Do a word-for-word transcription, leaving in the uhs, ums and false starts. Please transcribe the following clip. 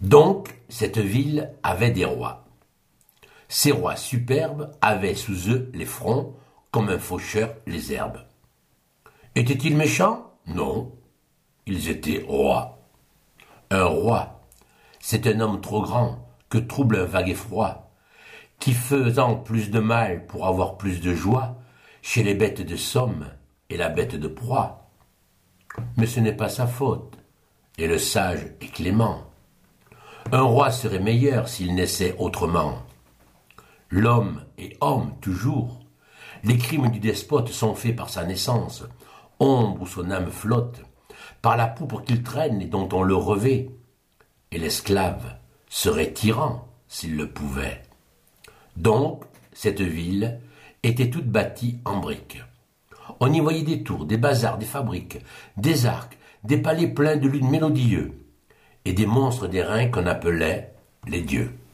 Donc, cette ville avait des rois. Ces rois superbes avaient sous eux les fronts, comme un faucheur les herbes. Étaient-ils méchants? Non, ils étaient rois. Un roi, c'est un homme trop grand que trouble un vague effroi, qui faisant plus de mal pour avoir plus de joie, chez les bêtes de somme et la bête de proie. Mais ce n'est pas sa faute, et le sage est clément. Un roi serait meilleur s'il naissait autrement. L'homme est homme toujours. Les crimes du despote sont faits par sa naissance, ombre où son âme flotte, par la poutre qu'il traîne et dont on le revêt. Et l'esclave serait tyran s'il le pouvait. Donc, cette ville était toute bâtie en briques. On y voyait des tours, des bazars, des fabriques, des arcs, des palais pleins de lunes mélodieux, et des monstres d'airain qu'on appelait les dieux.